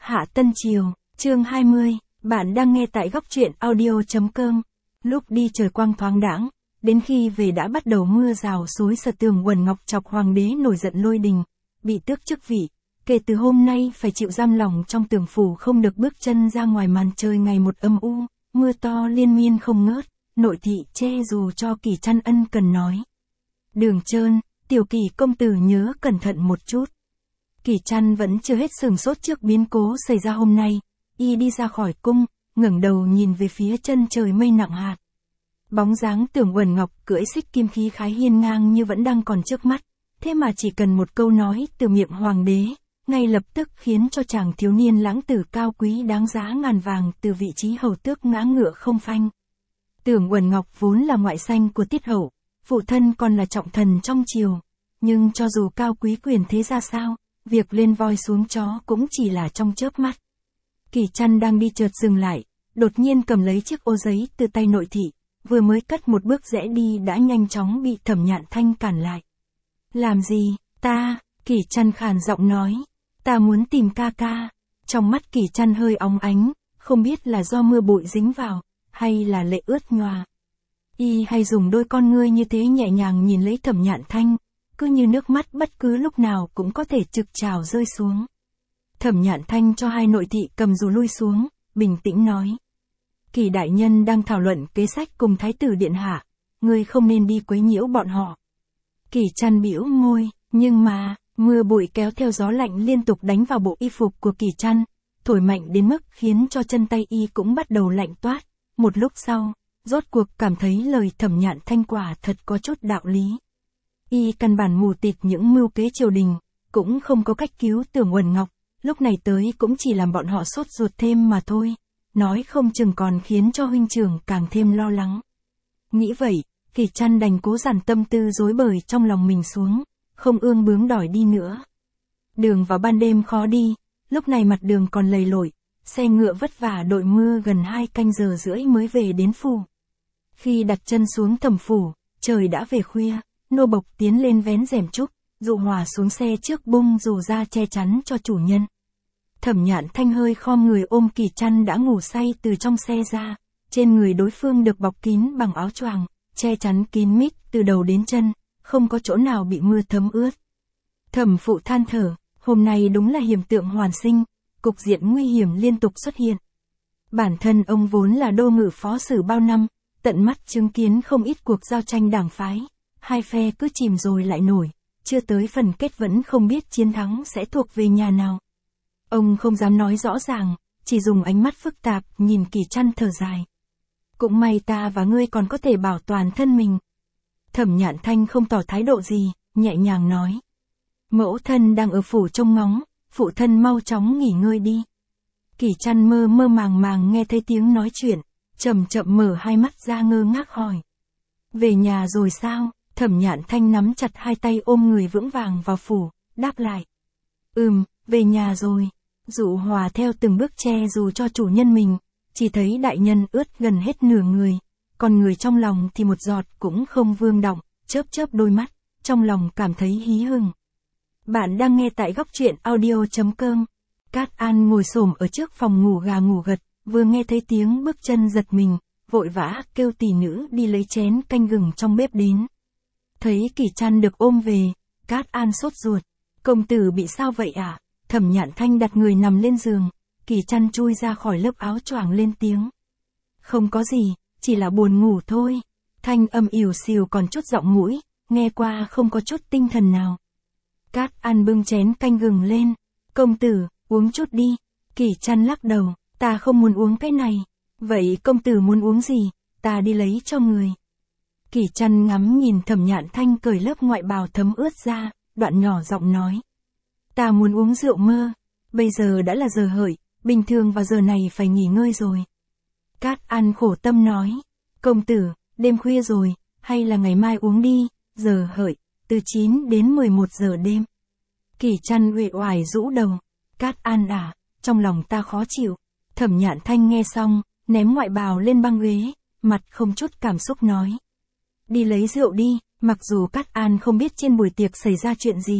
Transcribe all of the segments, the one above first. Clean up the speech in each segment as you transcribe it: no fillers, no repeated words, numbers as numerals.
Hạ Tân Triều, chương 20, bạn đang nghe tại góc truyện audio.com. Lúc đi trời quang thoáng đãng, đến khi về đã bắt đầu mưa rào xối sật. Tường Uẩn Ngọc chọc hoàng đế nổi giận lôi đình, bị tước chức vị. Kể từ hôm nay phải chịu giam lòng trong tường phủ, không được bước chân ra ngoài. Màn trời ngày một âm u, mưa to liên miên không ngớt. Nội thị chê dù cho Kỳ Trăn ân cần nói: Đường Trơn, tiểu Kỳ công tử nhớ cẩn thận một chút. Kỳ Trăn vẫn chưa hết sửng sốt trước biến cố xảy ra hôm nay. Y đi ra khỏi cung, ngẩng đầu nhìn về phía chân trời mây nặng hạt. Bóng dáng Tưởng Uẩn Ngọc cưỡi xích kim khí khái hiên ngang như vẫn đang còn trước mắt. Thế mà chỉ cần một câu nói từ miệng hoàng đế, ngay lập tức khiến cho chàng thiếu niên lãng tử cao quý đáng giá ngàn vàng từ vị trí hầu tước ngã ngựa không phanh. Tưởng Uẩn Ngọc vốn là ngoại sanh của Tiết hậu, phụ thân còn là trọng thần trong triều. Nhưng cho dù cao quý quyền thế ra sao, việc lên voi xuống chó cũng chỉ là trong chớp mắt. Kỳ Trăn đang đi chợt dừng lại, đột nhiên cầm lấy chiếc ô giấy từ tay nội thị, vừa mới cất một bước rẽ đi đã nhanh chóng bị Thẩm Nhạn Thanh cản lại. Làm gì, ta, Kỳ Trăn khàn giọng nói, ta muốn tìm ca ca. Trong mắt Kỳ Trăn hơi óng ánh, không biết là do mưa bụi dính vào, hay là lệ ướt nhòa. Y hay dùng đôi con ngươi như thế nhẹ nhàng nhìn lấy Thẩm Nhạn Thanh, cứ như nước mắt bất cứ lúc nào cũng có thể trực trào rơi xuống. Thẩm Nhạn Thanh cho hai nội thị cầm dù lui xuống, bình tĩnh nói: Kỳ đại nhân đang thảo luận kế sách cùng thái tử điện hạ, ngươi không nên đi quấy nhiễu bọn họ. Kỳ Trăn bĩu môi, nhưng mà, mưa bụi kéo theo gió lạnh liên tục đánh vào bộ y phục của Kỳ Trăn, thổi mạnh đến mức khiến cho chân tay y cũng bắt đầu lạnh toát. Một lúc sau, rốt cuộc cảm thấy lời Thẩm Nhạn Thanh quả thật có chút đạo lý. Y căn bản mù tịt những mưu kế triều đình, cũng không có cách cứu Tưởng Uẩn Ngọc, lúc này tới cũng chỉ làm bọn họ sốt ruột thêm mà thôi, nói không chừng còn khiến cho huynh trưởng càng thêm lo lắng. Nghĩ vậy, Kỳ Trăn đành cố dằn tâm tư rối bời trong lòng mình xuống, không ương bướng đòi đi nữa. Đường vào ban đêm khó đi, lúc này mặt đường còn lầy lội, xe ngựa vất vả đội mưa gần 2 canh giờ rưỡi mới về đến phủ. Khi đặt chân xuống Thẩm phủ, trời đã về khuya, nô bộc tiến lên vén rèm trúc, dụ Hòa xuống xe trước bung dù ra che chắn cho chủ nhân. Thẩm Nhạn Thanh hơi khom người ôm Kỳ Trăn đã ngủ say từ trong xe ra, trên người đối phương được bọc kín bằng áo choàng, che chắn kín mít từ đầu đến chân, không có chỗ nào bị mưa thấm ướt. Thẩm phụ than thở, hôm nay đúng là hiểm tượng hoàn sinh, cục diện nguy hiểm liên tục xuất hiện. Bản thân ông vốn là đô ngự phó sử bao năm, tận mắt chứng kiến không ít cuộc giao tranh đảng phái, hai phe cứ chìm rồi lại nổi, chưa tới phần kết vẫn không biết chiến thắng sẽ thuộc về nhà nào. Ông không dám nói rõ ràng, chỉ dùng ánh mắt phức tạp nhìn Kỳ Trăn thở dài. Cũng may ta và ngươi còn có thể bảo toàn thân mình. Thẩm Nhạn Thanh không tỏ thái độ gì, nhẹ nhàng nói: Mẫu thân đang ở phủ trông ngóng, phụ thân mau chóng nghỉ ngơi đi. Kỳ Trăn mơ mơ màng màng nghe thấy tiếng nói chuyện, chậm chậm mở hai mắt ra ngơ ngác hỏi: Về nhà rồi sao? Thẩm Nhạn Thanh nắm chặt hai tay ôm người vững vàng vào phủ, đáp lại: Về nhà rồi. Dụ Hòa theo từng bước che dù cho chủ nhân mình, chỉ thấy đại nhân ướt gần hết nửa người, còn người trong lòng thì một giọt cũng không vương động, chớp chớp đôi mắt, trong lòng cảm thấy hí hửng. Bạn đang nghe tại góc truyện audio.com. Cát An ngồi xổm ở trước phòng ngủ gà ngủ gật, vừa nghe thấy tiếng bước chân giật mình, vội vã kêu tỷ nữ đi lấy chén canh gừng trong bếp đến. Thấy Kỳ Trăn được ôm về, Cát An sốt ruột: Công tử bị sao vậy ạ? Thẩm Nhạn Thanh đặt người nằm lên giường, Kỳ Trăn chui ra khỏi lớp áo choàng lên tiếng: Không có gì, chỉ là buồn ngủ thôi. Thanh âm ỉu xìu còn chút giọng mũi, nghe qua không có chút tinh thần nào. Cát An bưng chén canh gừng lên: Công tử, uống chút đi. Kỳ Trăn lắc đầu: Ta không muốn uống cái này. Vậy công tử muốn uống gì? Ta đi lấy cho người. Kỳ Trăn ngắm nhìn Thẩm Nhạn Thanh cởi lớp ngoại bào thấm ướt ra, đoạn nhỏ giọng nói: Ta muốn uống rượu mơ. Bây giờ đã là giờ hợi, bình thường vào giờ này phải nghỉ ngơi rồi. Cát An khổ tâm nói: Công tử, đêm khuya rồi, hay là ngày mai uống đi, giờ hợi, từ 9 đến 11 giờ đêm. Kỳ Trăn uể oải rũ đầu: Cát An à, trong lòng ta khó chịu. Thẩm Nhạn Thanh nghe xong, ném ngoại bào lên băng ghế, mặt không chút cảm xúc nói: Đi lấy rượu đi. Mặc dù Cát An không biết trên buổi tiệc xảy ra chuyện gì,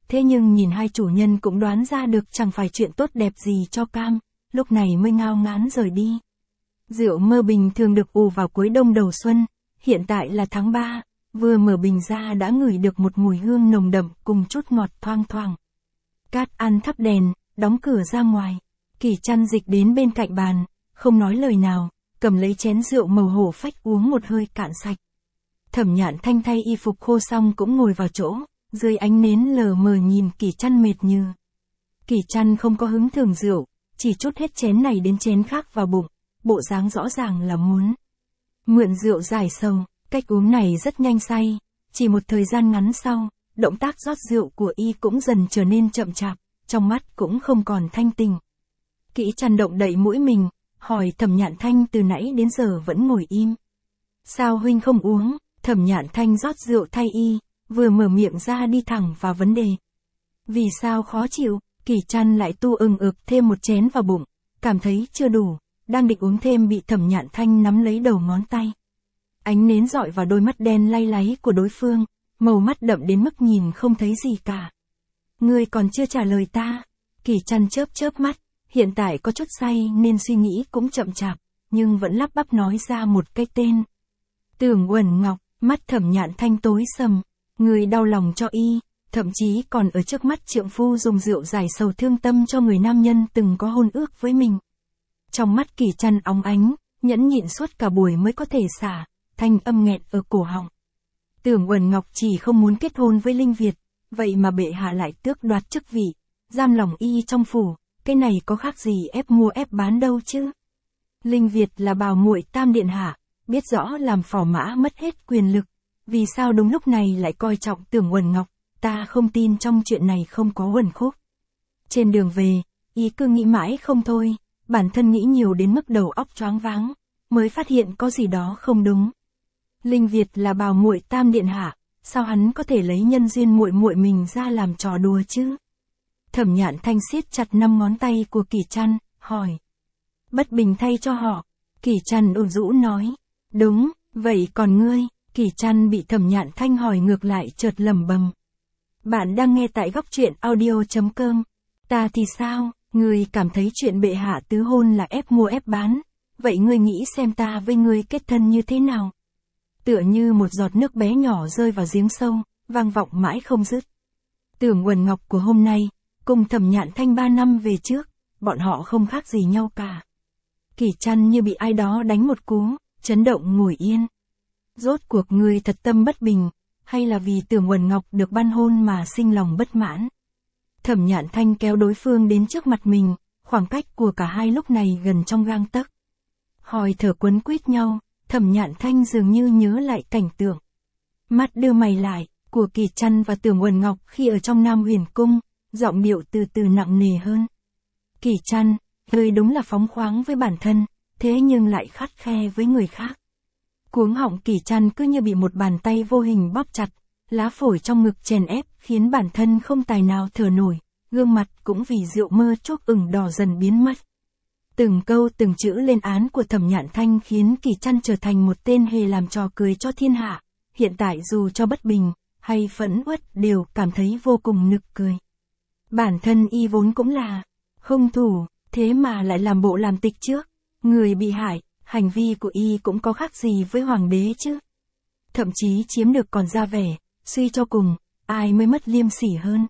thế nhưng nhìn hai chủ nhân cũng đoán ra được chẳng phải chuyện tốt đẹp gì cho cam, lúc này mới ngao ngán rời đi. Rượu mơ bình thường được ủ vào cuối đông đầu xuân, hiện tại là tháng 3, vừa mở bình ra đã ngửi được một mùi hương nồng đậm cùng chút ngọt thoang thoảng. Cát An thắp đèn, đóng cửa ra ngoài. Kỳ Trăn dịch đến bên cạnh bàn, không nói lời nào, cầm lấy chén rượu màu hổ phách uống một hơi cạn sạch. Thẩm Nhạn Thanh thay y phục khô xong cũng ngồi vào chỗ, dưới ánh nến lờ mờ nhìn Kỳ Trăn mệt như. Kỳ Trăn không có hứng thưởng rượu, chỉ trút hết chén này đến chén khác vào bụng, bộ dáng rõ ràng là muốn mượn rượu giải sầu. Cách uống này rất nhanh say, chỉ một thời gian ngắn sau, động tác rót rượu của y cũng dần trở nên chậm chạp, trong mắt cũng không còn thanh tình. Kỳ Trăn động đậy mũi mình, hỏi Thẩm Nhạn Thanh từ nãy đến giờ vẫn ngồi im. Sao huynh không uống? Thẩm Nhạn Thanh rót rượu thay y, vừa mở miệng ra đi thẳng vào vấn đề. Vì sao khó chịu? Kỳ Trăn lại tu ực thêm một chén vào bụng, cảm thấy chưa đủ, đang định uống thêm bị Thẩm Nhạn Thanh nắm lấy đầu ngón tay. Ánh nến dọi vào đôi mắt đen lay láy của đối phương, màu mắt đậm đến mức nhìn không thấy gì cả. Ngươi còn chưa trả lời ta. Kỳ Trăn chớp mắt, hiện tại có chút say nên suy nghĩ cũng chậm chạp, nhưng vẫn lắp bắp nói ra một cái tên. Tưởng Uẩn Ngọc. Mắt Thẩm Nhạn Thanh tối sầm, người đau lòng cho y, thậm chí còn ở trước mắt trượng phu dùng rượu giải sầu thương tâm cho người nam nhân từng có hôn ước với mình. Trong mắt Kỳ Trăn óng ánh, nhẫn nhịn suốt cả buổi mới có thể xả, thanh âm nghẹt ở cổ họng. Tưởng Uẩn Ngọc chỉ không muốn kết hôn với Linh Việt, vậy mà bệ hạ lại tước đoạt chức vị, giam lòng y trong phủ, cái này có khác gì ép mua ép bán đâu chứ. Linh Việt là bào muội Tam điện hạ, biết rõ làm phò mã mất hết quyền lực, vì sao đúng lúc này lại coi trọng Tưởng Uẩn Ngọc, ta không tin trong chuyện này không có uẩn khúc. Trên đường về, y cứ nghĩ mãi không thôi, bản thân nghĩ nhiều đến mức đầu óc choáng váng, mới phát hiện có gì đó không đúng. Linh Việt là bào muội Tam điện hạ, sao hắn có thể lấy nhân duyên muội muội mình ra làm trò đùa chứ? Thẩm Nhạn Thanh siết chặt 5 ngón tay của Kỳ Trăn, hỏi. Bất bình thay cho họ. Kỳ Trăn ủ rũ nói. Đúng, vậy còn ngươi? Kỳ Trăn bị Thẩm Nhạn Thanh hỏi ngược lại chợt lẩm bẩm. Bạn đang nghe tại góc truyện audio.com. Ta thì sao? Ngươi cảm thấy chuyện bệ hạ tứ hôn là ép mua ép bán. Vậy ngươi nghĩ xem ta với ngươi kết thân như thế nào? Tựa như một giọt nước bé nhỏ rơi vào giếng sâu, vang vọng mãi không dứt. Tưởng Uẩn Ngọc của hôm nay, cùng Thẩm Nhạn Thanh 3 năm về trước, bọn họ không khác gì nhau cả. Kỳ Trăn như bị ai đó đánh một cú, chấn động ngồi yên. Rốt cuộc ngươi thật tâm bất bình, hay là vì Tưởng Uẩn Ngọc được ban hôn mà sinh lòng bất mãn? Thẩm Nhạn Thanh kéo đối phương đến trước mặt mình, khoảng cách của cả hai lúc này gần trong gang tấc. Hỏi thở quấn quýt nhau, Thẩm Nhạn Thanh dường như nhớ lại cảnh tượng. Mắt đưa mày lại, của Kỳ Trăn và Tưởng Uẩn Ngọc khi ở trong Nam Huyền Cung, giọng điệu từ từ nặng nề hơn. Kỳ Trăn, ngươi đúng là phóng khoáng với bản thân, thế nhưng lại khắt khe với người khác. Cuống họng Kỳ Trăn cứ như bị một bàn tay vô hình bóp chặt, lá phổi trong ngực chèn ép khiến bản thân không tài nào thở nổi, gương mặt cũng vì rượu mơ chốc ửng đỏ dần biến mất. Từng câu từng chữ lên án của Thẩm Nhạn Thanh khiến Kỳ Trăn trở thành một tên hề làm trò cười cho thiên hạ, hiện tại dù cho bất bình, hay phẫn uất đều cảm thấy vô cùng nực cười. Bản thân y vốn cũng là hung thủ, thế mà lại làm bộ làm tịch trước, người bị hại, hành vi của y cũng có khác gì với hoàng đế chứ. Thậm chí chiếm được còn ra vẻ, suy cho cùng, ai mới mất liêm sỉ hơn.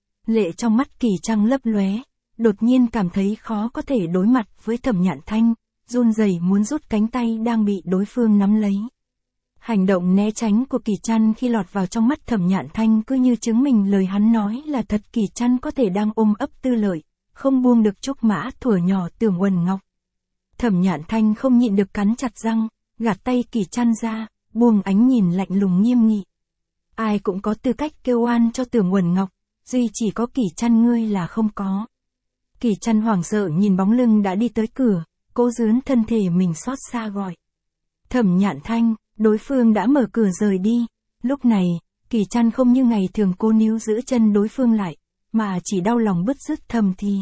Lệ trong mắt Kỳ Trăn lấp lóe, đột nhiên cảm thấy khó có thể đối mặt với Thẩm Nhạn Thanh, run rẩy muốn rút cánh tay đang bị đối phương nắm lấy. Hành động né tránh của Kỳ Trăn khi lọt vào trong mắt Thẩm Nhạn Thanh cứ như chứng minh lời hắn nói là thật. Kỳ Trăn có thể đang ôm ấp tư lợi, không buông được trúc mã thuở nhỏ Tưởng Uẩn Ngọc. Thẩm Nhạn Thanh không nhịn được cắn chặt răng, gạt tay Kỳ Trăn ra, buông ánh nhìn lạnh lùng nghiêm nghị. Ai cũng có tư cách kêu oan cho Tưởng Uẩn Ngọc, duy chỉ có Kỳ Trăn ngươi là không có. Kỳ Trăn hoảng sợ nhìn bóng lưng đã đi tới cửa, cố dướn thân thể mình xót xa gọi. Thẩm Nhạn Thanh, đối phương đã mở cửa rời đi. Lúc này, Kỳ Trăn không như ngày thường cố níu giữ chân đối phương lại, mà chỉ đau lòng bứt rứt thầm thì.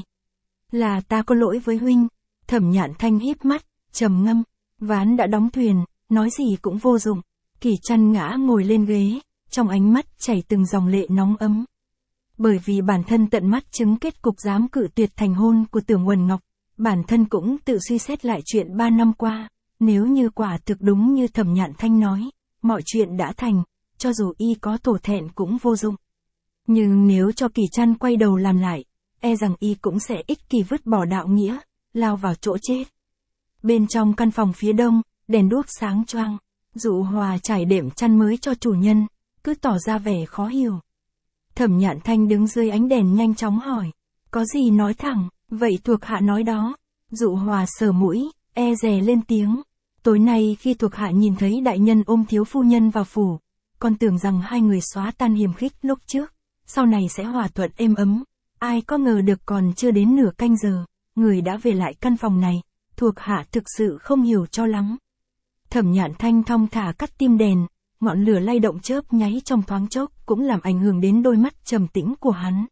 Là ta có lỗi với huynh. Thẩm Nhạn Thanh híp mắt, trầm ngâm, ván đã đóng thuyền, nói gì cũng vô dụng. Kỳ Trăn ngã ngồi lên ghế, trong ánh mắt chảy từng dòng lệ nóng ấm. bởi vì bản thân tận mắt chứng kết cục dám cự tuyệt thành hôn của Tưởng Uẩn Ngọc, bản thân cũng tự suy xét lại chuyện 3 năm qua, nếu như quả thực đúng như Thẩm Nhạn Thanh nói, mọi chuyện đã thành, cho dù y có thổ thẹn cũng vô dụng. Nhưng nếu cho Kỳ Trăn quay đầu làm lại, e rằng y cũng sẽ ích kỷ vứt bỏ đạo nghĩa, lao vào chỗ chết. Bên trong căn phòng phía đông, đèn đuốc sáng choang, Dụ Hòa trải đệm chăn mới cho chủ nhân, cứ tỏ ra vẻ khó hiểu. Thẩm Nhạn Thanh đứng dưới ánh đèn nhanh chóng hỏi, có gì nói thẳng, vậy thuộc hạ nói đó. Dụ Hòa sờ mũi, e dè lên tiếng, tối nay khi thuộc hạ nhìn thấy đại nhân ôm thiếu phu nhân vào phủ, còn tưởng rằng hai người xóa tan hiềm khích lúc trước, sau này sẽ hòa thuận êm ấm, ai có ngờ được còn chưa đến nửa canh giờ, người đã về lại căn phòng này, thuộc hạ thực sự không hiểu cho lắm. Thẩm Nhạn Thanh thong thả cắt tim đèn, ngọn lửa lay động chớp nháy trong thoáng chốc cũng làm ảnh hưởng đến đôi mắt trầm tĩnh của hắn.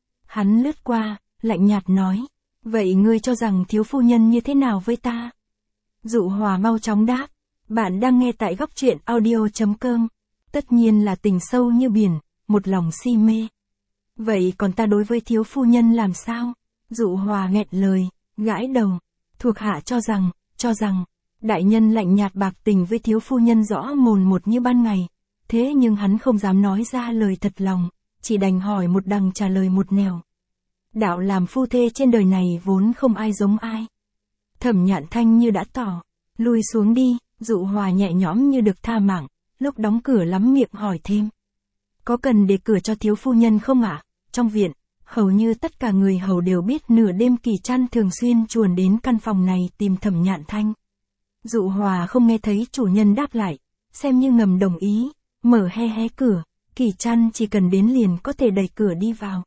Hắn lướt qua, lạnh nhạt nói, vậy ngươi cho rằng thiếu phu nhân như thế nào với ta? Dụ Hòa mau chóng đáp, bạn đang nghe tại góc truyện audio.com, tất nhiên là tình sâu như biển, một lòng si mê. Vậy còn ta đối với thiếu phu nhân làm sao? Dụ Hòa nghẹn lời, gãi đầu, thuộc hạ cho rằng, đại nhân lạnh nhạt bạc tình với thiếu phu nhân rõ mồn một như ban ngày, thế nhưng hắn không dám nói ra lời thật lòng, chỉ đành hỏi một đằng trả lời một nẻo. Đạo làm phu thê trên đời này vốn không ai giống ai. Thẩm Nhạn Thanh như đã tỏ, lui xuống đi. Dụ Hòa nhẹ nhõm như được tha mạng, lúc đóng cửa lắm miệng hỏi thêm. Có cần để cửa cho thiếu phu nhân không ạ? Trong viện, hầu như tất cả người hầu đều biết nửa đêm Kỳ Trăn thường xuyên chuồn đến căn phòng này tìm Thẩm Nhạn Thanh. Dụ Hòa không nghe thấy chủ nhân đáp lại, xem như ngầm đồng ý, mở hé cửa, Kỳ Trăn chỉ cần đến liền có thể đẩy cửa đi vào.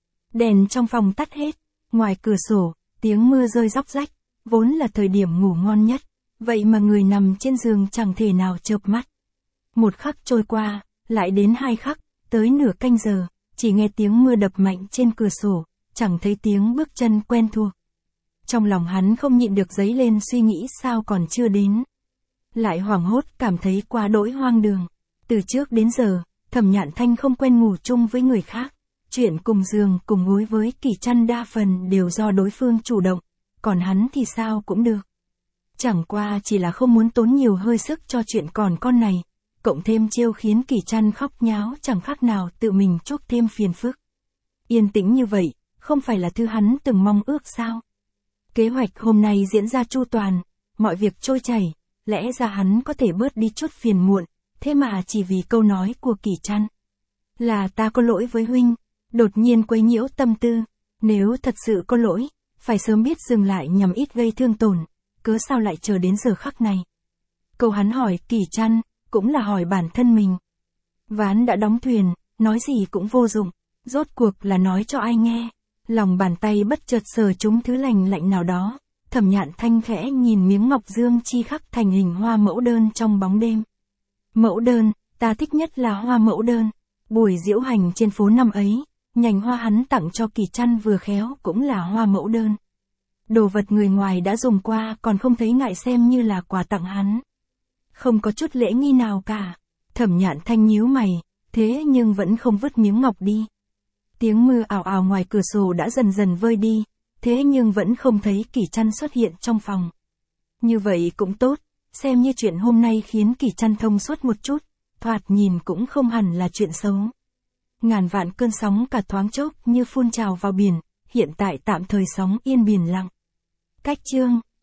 Đèn trong phòng tắt hết, ngoài cửa sổ, tiếng mưa rơi róc rách, vốn là thời điểm ngủ ngon nhất, vậy mà người nằm trên giường chẳng thể nào chợp mắt. Một khắc trôi qua, lại đến 2 khắc, tới nửa canh giờ, chỉ nghe tiếng mưa đập mạnh trên cửa sổ, chẳng thấy tiếng bước chân quen thuộc. Trong lòng hắn không nhịn được dấy lên suy nghĩ sao còn chưa đến. Lại hoảng hốt cảm thấy quá đỗi hoang đường. Từ trước đến giờ, Thẩm Nhạn Thanh không quen ngủ chung với người khác. Chuyện cùng giường cùng gối với Kỳ Trăn đa phần đều do đối phương chủ động, còn hắn thì sao cũng được. Chẳng qua chỉ là không muốn tốn nhiều hơi sức cho chuyện còn con này, cộng thêm chiêu khiến Kỳ Trăn khóc nháo chẳng khác nào tự mình chuốc thêm phiền phức. Yên tĩnh như vậy, không phải là thứ hắn từng mong ước sao? Kế hoạch hôm nay diễn ra chu toàn, mọi việc trôi chảy, lẽ ra hắn có thể bớt đi chút phiền muộn, thế mà chỉ vì câu nói của Kỳ Trăn. Là ta có lỗi với huynh, đột nhiên quấy nhiễu tâm tư, nếu thật sự có lỗi, phải sớm biết dừng lại nhằm ít gây thương tổn, cớ sao lại chờ đến giờ khắc này. Câu hắn hỏi Kỳ Trăn, cũng là hỏi bản thân mình. Ván đã đóng thuyền, nói gì cũng vô dụng, rốt cuộc là nói cho ai nghe. Lòng bàn tay bất chợt sờ trúng thứ lành lạnh nào đó, Thẩm Nhạn Thanh khẽ nhìn miếng ngọc dương chi khắc thành hình hoa mẫu đơn trong bóng đêm. Mẫu đơn, ta thích nhất là hoa mẫu đơn. Buổi diễu hành trên phố năm ấy, nhành hoa hắn tặng cho Kỳ Trăn vừa khéo cũng là hoa mẫu đơn. Đồ vật người ngoài đã dùng qua còn không thấy ngại xem như là quà tặng hắn. Không có chút lễ nghi nào cả. Thẩm Nhạn Thanh nhíu mày, thế nhưng vẫn không vứt miếng ngọc đi. Tiếng mưa ào ào ngoài cửa sổ đã dần dần vơi đi, thế nhưng vẫn không thấy Kỳ Trăn xuất hiện trong phòng. Như vậy cũng tốt, xem như chuyện hôm nay khiến Kỳ Trăn thông suốt một chút, thoạt nhìn cũng không hẳn là chuyện xấu. Ngàn vạn cơn sóng cả thoáng chốc như phun trào vào biển, hiện tại tạm thời sóng yên biển lặng. Cách chương